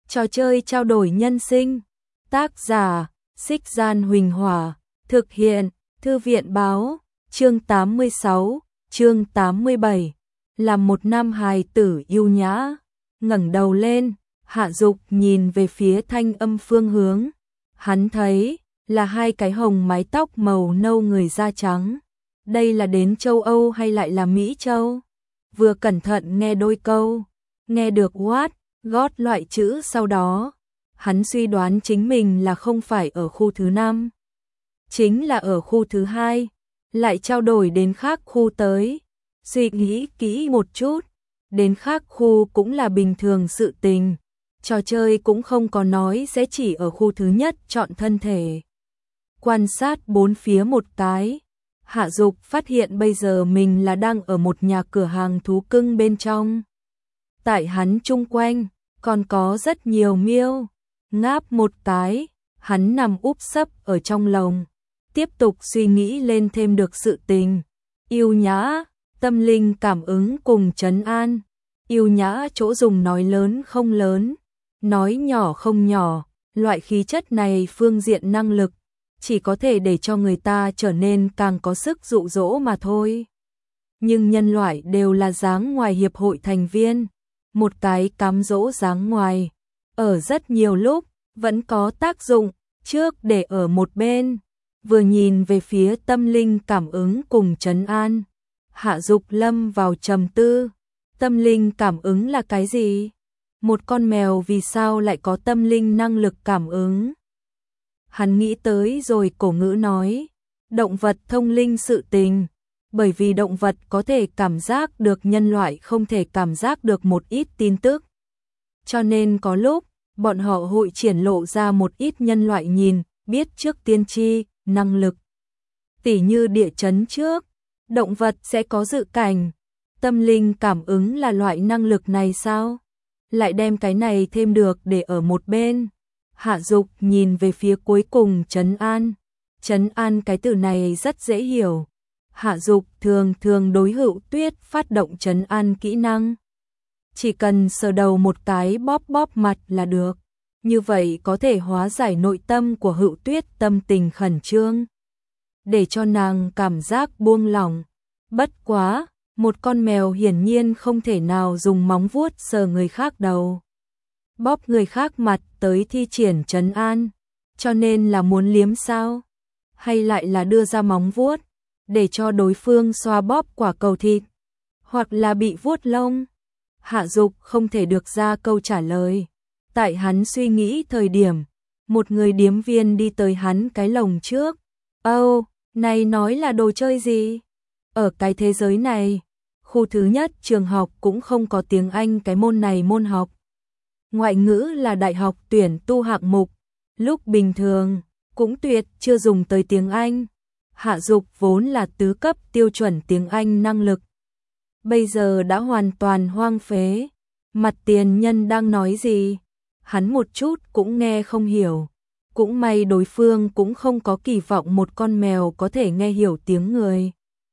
Trò chơi trao đổi nhân sinh. Tác giả: Xích Gian Huỳnh Hỏa. Thực hiện: Thư viện báo. Chương 86, chương 87. Làm một nam hài tử yêu nhã. Ngẩng đầu lên, Hạ Dục nhìn về phía thanh âm phương hướng. Hắn thấy là hai cái hồng mái tóc màu nâu người da trắng. Đây là đến châu Âu hay lại là Mỹ Châu? Vừa cẩn thận nghe đôi câu, nghe được what, got loại chữ sau đó. Hắn suy đoán chính mình là không phải ở khu thứ 5, chính là ở khu thứ 2, lại trao đổi đến khác khu tới. Suy nghĩ kỹ một chút, đến khác khu cũng là bình thường sự tình. Trò chơi cũng không có nói sẽ chỉ ở khu thứ nhất chọn thân thể. Quan sát bốn phía một cái, Hạ Dục phát hiện bây giờ mình là đang ở một nhà cửa hàng thú cưng bên trong. Tại hắn chung quanh còn có rất nhiều miêu. Ngáp một cái, hắn nằm úp sấp ở trong lồng, tiếp tục suy nghĩ lên thêm được sự tình. Yêu nhã, tâm linh cảm ứng cùng trấn an. Yêu nhã chỗ dùng nói lớn không lớn, nói nhỏ không nhỏ, loại khí chất này phương diện năng lực chỉ có thể để cho người ta trở nên càng có sức dụ dỗ mà thôi. Nhưng nhân loại đều là dáng ngoài hiệp hội thành viên, một cái cám dỗ dáng ngoài, ở rất nhiều lúc vẫn có tác dụng, trước để ở một bên, vừa nhìn về phía tâm linh cảm ứng cùng trấn an. Hạ Dục lâm vào trầm tư, tâm linh cảm ứng là cái gì? Một con mèo vì sao lại có tâm linh năng lực cảm ứng? Hắn nghĩ tới rồi cổ ngữ nói, động vật thông linh sự tình, bởi vì động vật có thể cảm giác được nhân loại không thể cảm giác được một ít tin tức. Cho nên có lúc, bọn họ hội triển lộ ra một ít nhân loại nhìn, biết trước tiên tri, năng lực. Tỉ như địa chấn trước, động vật sẽ có dự cảnh. Tâm linh cảm ứng là loại năng lực này sao? Lại đem cái này thêm được để ở một bên. Hạ Dục nhìn về phía cuối cùng trấn an. Trấn an cái từ này rất dễ hiểu. Hạ Dục thường thường đối Hữu Tuyết phát động trấn an kỹ năng. Chỉ cần sờ đầu một cái bóp bóp mặt là được. Như vậy có thể hóa giải nội tâm của Hữu Tuyết tâm tình khẩn trương, để cho nàng cảm giác buông lỏng. Bất quá, một con mèo hiển nhiên không thể nào dùng móng vuốt sờ người khác đầu, bóp người khác mặt tới thi triển trấn an. Cho nên là muốn liếm sao? Hay lại là đưa ra móng vuốt để cho đối phương xoa bóp quả cầu thịt, hoặc là bị vuốt lông? Hạ Dục không thể được ra câu trả lời. Tại hắn suy nghĩ thời điểm, một người điếm viên đi tới hắn cái lồng trước. Âu, này nói là đồ chơi gì? Ở cái thế giới này, khu thứ nhất trường học cũng không có tiếng Anh cái môn này môn học. Ngoại ngữ là đại học tuyển tu hạng mục, lúc bình thường cũng tuyệt chưa dùng tới tiếng Anh. Hạ Dục vốn là tứ cấp tiêu chuẩn tiếng Anh năng lực, bây giờ đã hoàn toàn hoang phế. Mặt tiền nhân đang nói gì, hắn một chút cũng nghe không hiểu. Cũng may đối phương cũng không có kỳ vọng một con mèo có thể nghe hiểu tiếng người.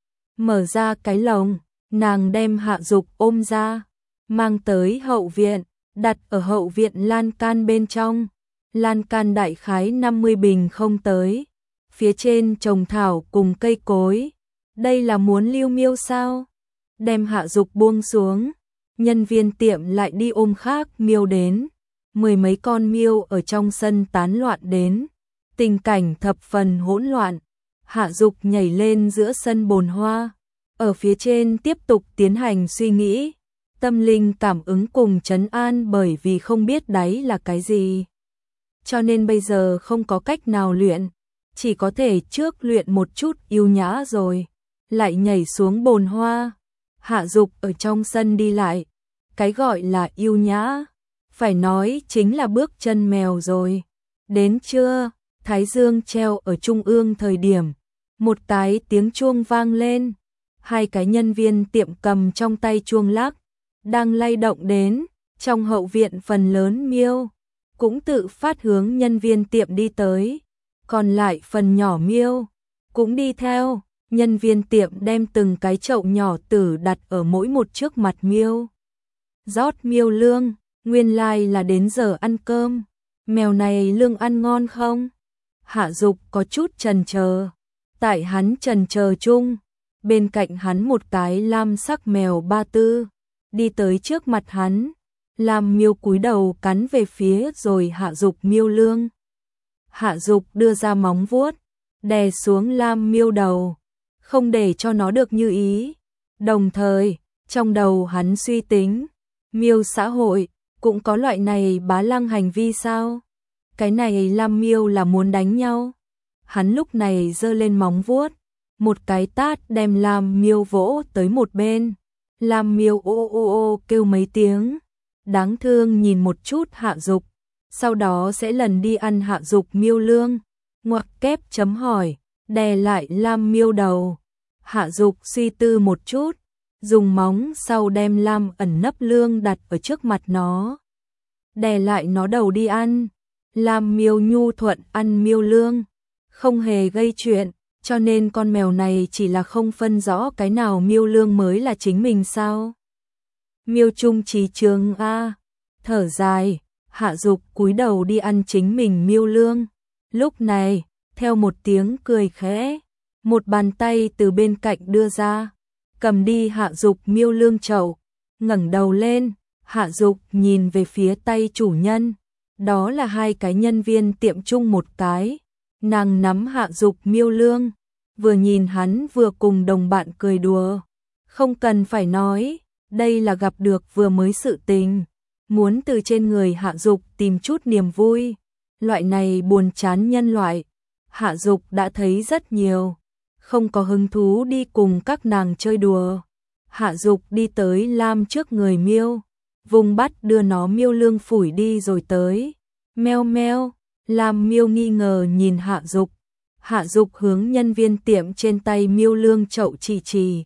Mở ra cái lồng, nàng đem Hạ Dục ôm ra, mang tới hậu viện, đặt ở hậu viện lan can bên trong. Lan can đại khái 50 bình không tới, phía trên trồng thảo cùng cây cối. Đây là muốn lưu miêu sao? Đem Hạ Dục buông xuống, nhân viên tiệm lại đi ôm khác miêu đến. 10 mấy con miêu ở trong sân tán loạn đến, tình cảnh thập phần hỗn loạn. Hạ Dục nhảy lên giữa sân bồn hoa, ở phía trên tiếp tục tiến hành suy nghĩ, tâm linh cảm ứng cùng trấn an, bởi vì không biết đáy là cái gì. Cho nên bây giờ không có cách nào luyện, chỉ có thể trước luyện một chút yêu nhã rồi, lại nhảy xuống bồn hoa. Hạ Dục ở trong sân đi lại, cái gọi là yêu nhã, phải nói chính là bước chân mèo rồi. Đến trưa, thái dương treo ở trung ương thời điểm, một cái tiếng chuông vang lên. Hai cái nhân viên tiệm cầm trong tay chuông lắc, đang lay động đến. Trong hậu viện phần lớn miêu cũng tự phát hướng nhân viên tiệm đi tới, còn lại phần nhỏ miêu cũng đi theo. Nhân viên tiệm đem từng cái chậu nhỏ tử đặt ở mỗi một trước mặt miêu, rót miêu lương, Nguyên lai là đến giờ ăn cơm, mèo này lương ăn ngon không? Hạ Dục có chút chần chờ. Tại hắn chần chờ chung, bên cạnh hắn một cái lam sắc mèo Ba Tư đi tới trước mặt hắn. Lam Miêu cúi đầu cắn về phía rồi Hạ Dục miêu lương. Hạ Dục đưa ra móng vuốt, đè xuống Lam Miêu đầu, không để cho nó được như ý. Đồng thời, trong đầu hắn suy tính, miêu xã hội cũng có loại này bá lăng hành vi sao? Cái này Lam Miêu là muốn đánh nhau. Hắn lúc này giơ lên móng vuốt, một cái tát đem Lam Miêu vỗ tới một bên. Lam Miêu ô ô ô kêu mấy tiếng, đáng thương nhìn một chút Hạ Dục, sau đó sẽ lần đi ăn Hạ Dục miêu lương. Ngoặc kép chấm hỏi, đè lại Lam Miêu đầu. Hạ Dục suy tư một chút, dùng móng sau đem Lam ẩn nấp lương đặt ở trước mặt nó, đè lại nó đầu đi ăn. Lam Miêu nhu thuận ăn miêu lương, không hề gây chuyện, cho nên con mèo này chỉ là không phân rõ cái nào miêu lương mới là chính mình sao. Miêu Trung trí trường a, thở dài, Hạ Dục cúi đầu đi ăn chính mình miêu lương. Lúc này, theo một tiếng cười khẽ, một bàn tay từ bên cạnh đưa ra, cầm đi Hạ Dục miêu lương chậu. Ngẩng đầu lên, Hạ Dục nhìn về phía tay chủ nhân, đó là hai cái nhân viên tiệm chung một cái. Nàng nắm Hạ Dục miêu lương, vừa nhìn hắn vừa cùng đồng bạn cười đùa. Không cần phải nói, đây là gặp được vừa mới sự tình, muốn từ trên người Hạ Dục tìm chút niềm vui. Loại này buồn chán nhân loại, Hạ Dục đã thấy rất nhiều, không có hứng thú đi cùng các nàng chơi đùa. Hạ Dục đi tới Lam trước người miêu, vùng bắt đưa nó miêu lương phủi đi rồi tới. Meo meo, Lam miêu nghi ngờ nhìn Hạ Dục. Hạ Dục hướng nhân viên tiệm trên tay miêu lương chậu chỉ.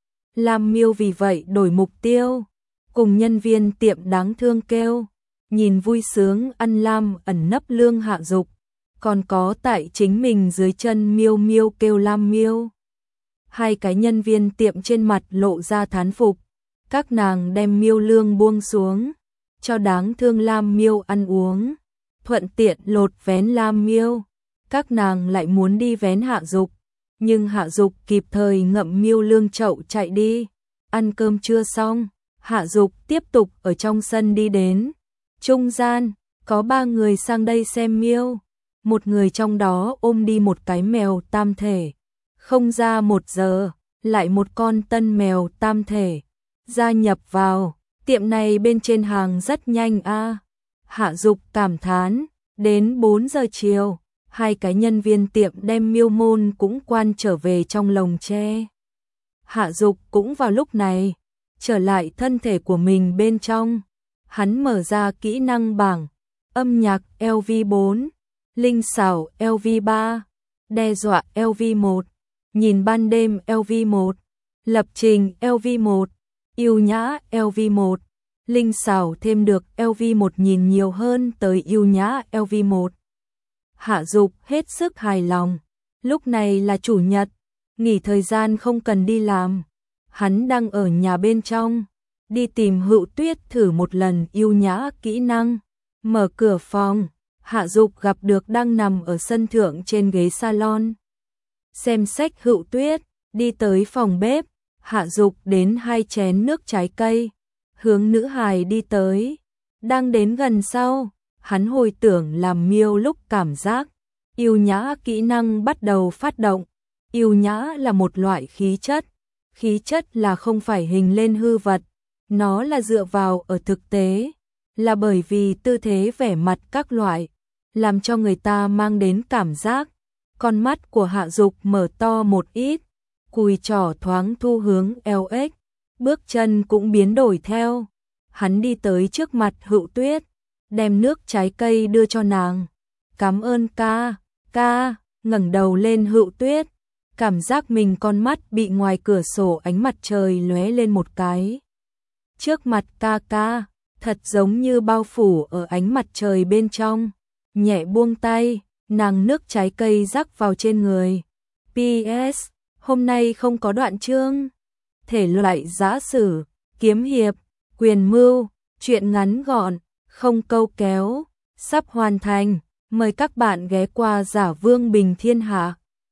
Lam miêu vì vậy đổi mục tiêu, cùng nhân viên tiệm đáng thương kêu, nhìn vui sướng ăn Lam ẩn nấp lương Hạ Dục, còn có tại chính mình dưới chân miêu miêu kêu Lam miêu. Hai cái nhân viên tiệm trên mặt lộ ra thán phục, các nàng đem miêu lương buông xuống, cho đáng thương Lam miêu ăn uống, thuận tiện lột vén Lam miêu. Các nàng lại muốn đi vén Hạ Dục, nhưng Hạ Dục kịp thời ngậm miêu lương chậu chạy đi. Ăn cơm chưa xong, Hạ Dục tiếp tục ở trong sân đi đến. Trung gian, có 3 người sang đây xem miêu. Một người trong đó ôm đi một cái mèo tam thể. Không ra 1 giờ, lại một con tân mèo tam thể gia nhập vào. Tiệm này bên trên hàng rất nhanh a. Hạ Dục cảm thán. Đến 4 giờ chiều, hai cái nhân viên tiệm đem miêu môn cũng quan trở về trong lồng tre. Hạ Dục cũng vào lúc này trở lại thân thể của mình bên trong. Hắn mở ra kỹ năng bảng, âm nhạc LV4, linh xảo LV3, đe dọa LV1, nhìn ban đêm LV1, lập trình LV1, yêu nhã LV1, linh xảo thêm được LV1 nhìn nhiều hơn tới yêu nhã LV1. Hạ Dục hết sức hài lòng. Lúc này là chủ nhật, nghỉ thời gian không cần đi làm. Hắn đang ở nhà bên trong, đi tìm Hữu Tuyết thử một lần yêu nhã kỹ năng. Mở cửa phòng, Hạ Dục gặp được đang nằm ở sân thượng trên ghế salon xem sách Hữu Tuyết. Đi tới phòng bếp, Hạ Dục đến 2 chén nước trái cây, hướng nữ hài đi tới. Đang đến gần sau, hắn hồi tưởng làm miêu lúc cảm giác. Yêu nhã kỹ năng bắt đầu phát động. Yêu nhã là một loại khí chất. Khí chất là không phải hình lên hư vật, nó là dựa vào ở thực tế, là bởi vì tư thế vẻ mặt các loại, làm cho người ta mang đến cảm giác. Con mắt của Hạ Dục mở to một ít, cùi trỏ thoáng thu hướng LX, bước chân cũng biến đổi theo. Hắn đi tới trước mặt Hữu Tuyết, đem nước trái cây đưa cho nàng. Cảm ơn ca, ca. Ngẩng đầu lên Hữu Tuyết, cảm giác mình con mắt bị ngoài cửa sổ ánh mặt trời lóe lên một cái. Trước mặt ca ca, thật giống như bao phủ ở ánh mặt trời bên trong. Nhẹ buông tay, nàng nước trái cây rắc vào trên người. PS, hôm nay không có đoạn chương. Thể loại giã sử, kiếm hiệp, quyền mưu, truyện ngắn gọn, không câu kéo, sắp hoàn thành. Mời các bạn ghé qua Giả Vương Bình Thiên Hạ.